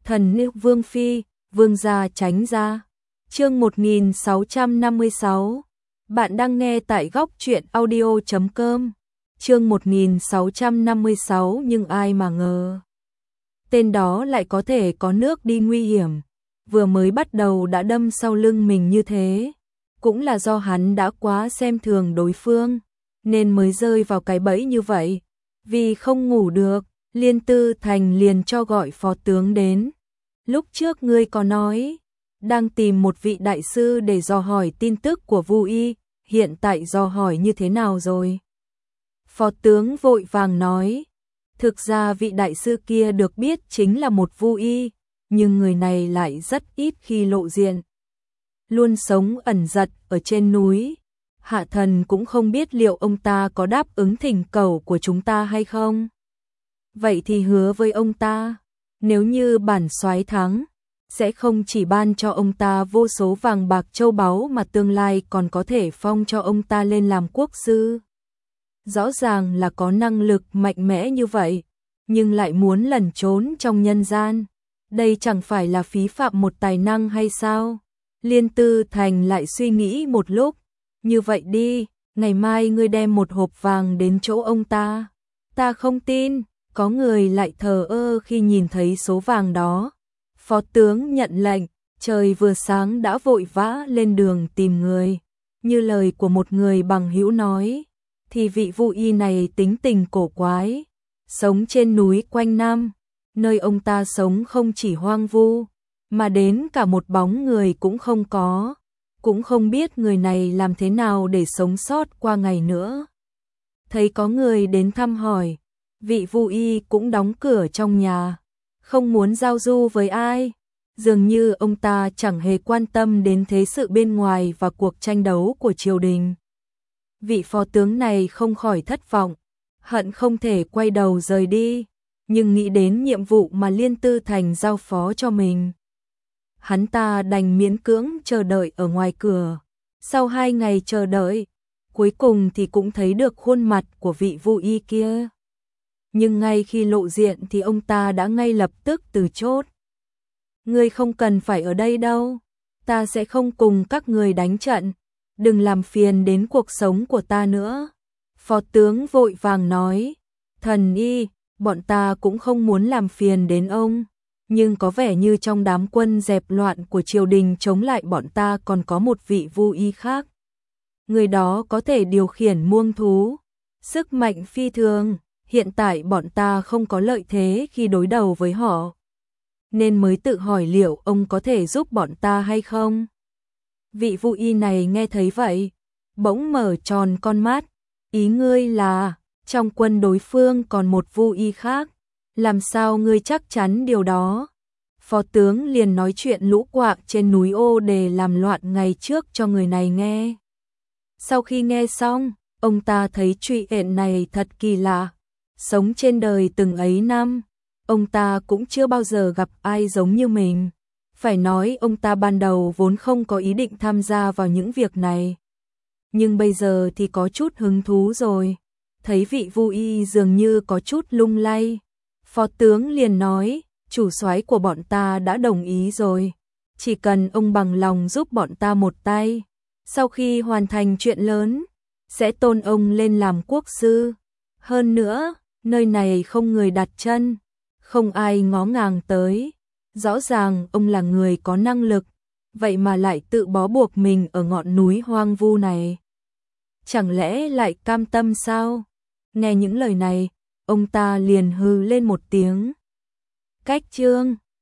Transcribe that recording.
Thần nữ Vương Phi, Vương gia tránh ra. Chương 1656. Bạn đang nghe tại góc truyện audio.com. Chương 1656 nhưng ai mà ngờ. Tên đó lại có thể có nước đi nguy hiểm. Vừa mới bắt đầu đã đâm sau lưng mình như thế. Cũng là do hắn đã quá xem thường đối phương, nên mới rơi vào cái bẫy như vậy. Vì không ngủ được, Liên Tư Thành liền cho gọi phó tướng đến. Lúc trước ngươi có nói, đang tìm một vị đại sư để dò hỏi tin tức của Vu Y, hiện tại dò hỏi như thế nào rồi? Phó tướng vội vàng nói, thực ra vị đại sư kia được biết chính là một Vu Y, nhưng người này lại rất ít khi lộ diện. Luôn sống ẩn giật ở trên núi. Hạ thần cũng không biết liệu ông ta có đáp ứng thỉnh cầu của chúng ta hay không. Vậy thì hứa với ông ta, nếu như bản soái thắng, sẽ không chỉ ban cho ông ta vô số vàng bạc châu báu mà tương lai còn có thể phong cho ông ta lên làm quốc sư. Rõ ràng là có năng lực mạnh mẽ như vậy, nhưng lại muốn lẩn trốn trong nhân gian. Đây chẳng phải là phí phạm một tài năng hay sao? Liên Tư Thành lại suy nghĩ một lúc. Như vậy đi, ngày mai ngươi đem một hộp vàng đến chỗ ông ta. Ta không tin, có người lại thờ ơ khi nhìn thấy số vàng đó. Phó tướng nhận lệnh, trời vừa sáng đã vội vã lên đường tìm người. Như lời của một người bằng hữu nói, thì vị Vu Y này tính tình cổ quái, sống trên núi quanh năm, nơi ông ta sống không chỉ hoang vu, mà đến cả một bóng người cũng không có, cũng không biết người này làm thế nào để sống sót qua ngày nữa. Thấy có người đến thăm hỏi, vị Vu Y cũng đóng cửa trong nhà, không muốn giao du với ai, dường như ông ta chẳng hề quan tâm đến thế sự bên ngoài và cuộc tranh đấu của triều đình. Vị phó tướng này không khỏi thất vọng, hận không thể quay đầu rời đi, nhưng nghĩ đến nhiệm vụ mà Liên Tư Thành giao phó cho mình. Hắn ta đành miễn cưỡng chờ đợi ở ngoài cửa. Sau 2 ngày chờ đợi, cuối cùng thì cũng thấy được khuôn mặt của vị Vu Y kia. Nhưng ngay khi lộ diện thì ông ta đã ngay lập tức từ chối. Ngươi không cần phải ở đây đâu, ta sẽ không cùng các người đánh trận, đừng làm phiền đến cuộc sống của ta nữa. Phó tướng vội vàng nói, thần y, bọn ta cũng không muốn làm phiền đến ông, nhưng có vẻ như trong đám quân dẹp loạn của triều đình chống lại bọn ta còn có một vị Vu Y khác. Người đó có thể điều khiển muông thú, sức mạnh phi thường, hiện tại bọn ta không có lợi thế khi đối đầu với họ, nên mới tự hỏi liệu ông có thể giúp bọn ta hay không. Vị Vu Y này nghe thấy vậy, bỗng mở tròn con mắt, ý ngươi là, trong quân đối phương còn một Vu Y khác, làm sao ngươi chắc chắn điều đó? Phó tướng liền nói chuyện lũ quạ trên núi Ô để làm loạn ngày trước cho người này nghe. Sau khi nghe xong, ông ta thấy chuyện này thật kỳ lạ, sống trên đời từng ấy năm, ông ta cũng chưa bao giờ gặp ai giống như mình. Phải nói ông ta ban đầu vốn không có ý định tham gia vào những việc này, nhưng bây giờ thì có chút hứng thú rồi. Thấy vị Vu Y dường như có chút lung lay, phó tướng liền nói, chủ soái của bọn ta đã đồng ý rồi, chỉ cần ông bằng lòng giúp bọn ta một tay, sau khi hoàn thành chuyện lớn, sẽ tôn ông lên làm quốc sư. Hơn nữa, nơi này không người đặt chân, không ai ngó ngàng tới, rõ ràng ông là người có năng lực, vậy mà lại tự bó buộc mình ở ngọn núi hoang vu này. Chẳng lẽ lại cam tâm sao? Nghe những lời này, ông ta liền hừ lên một tiếng. Cách chương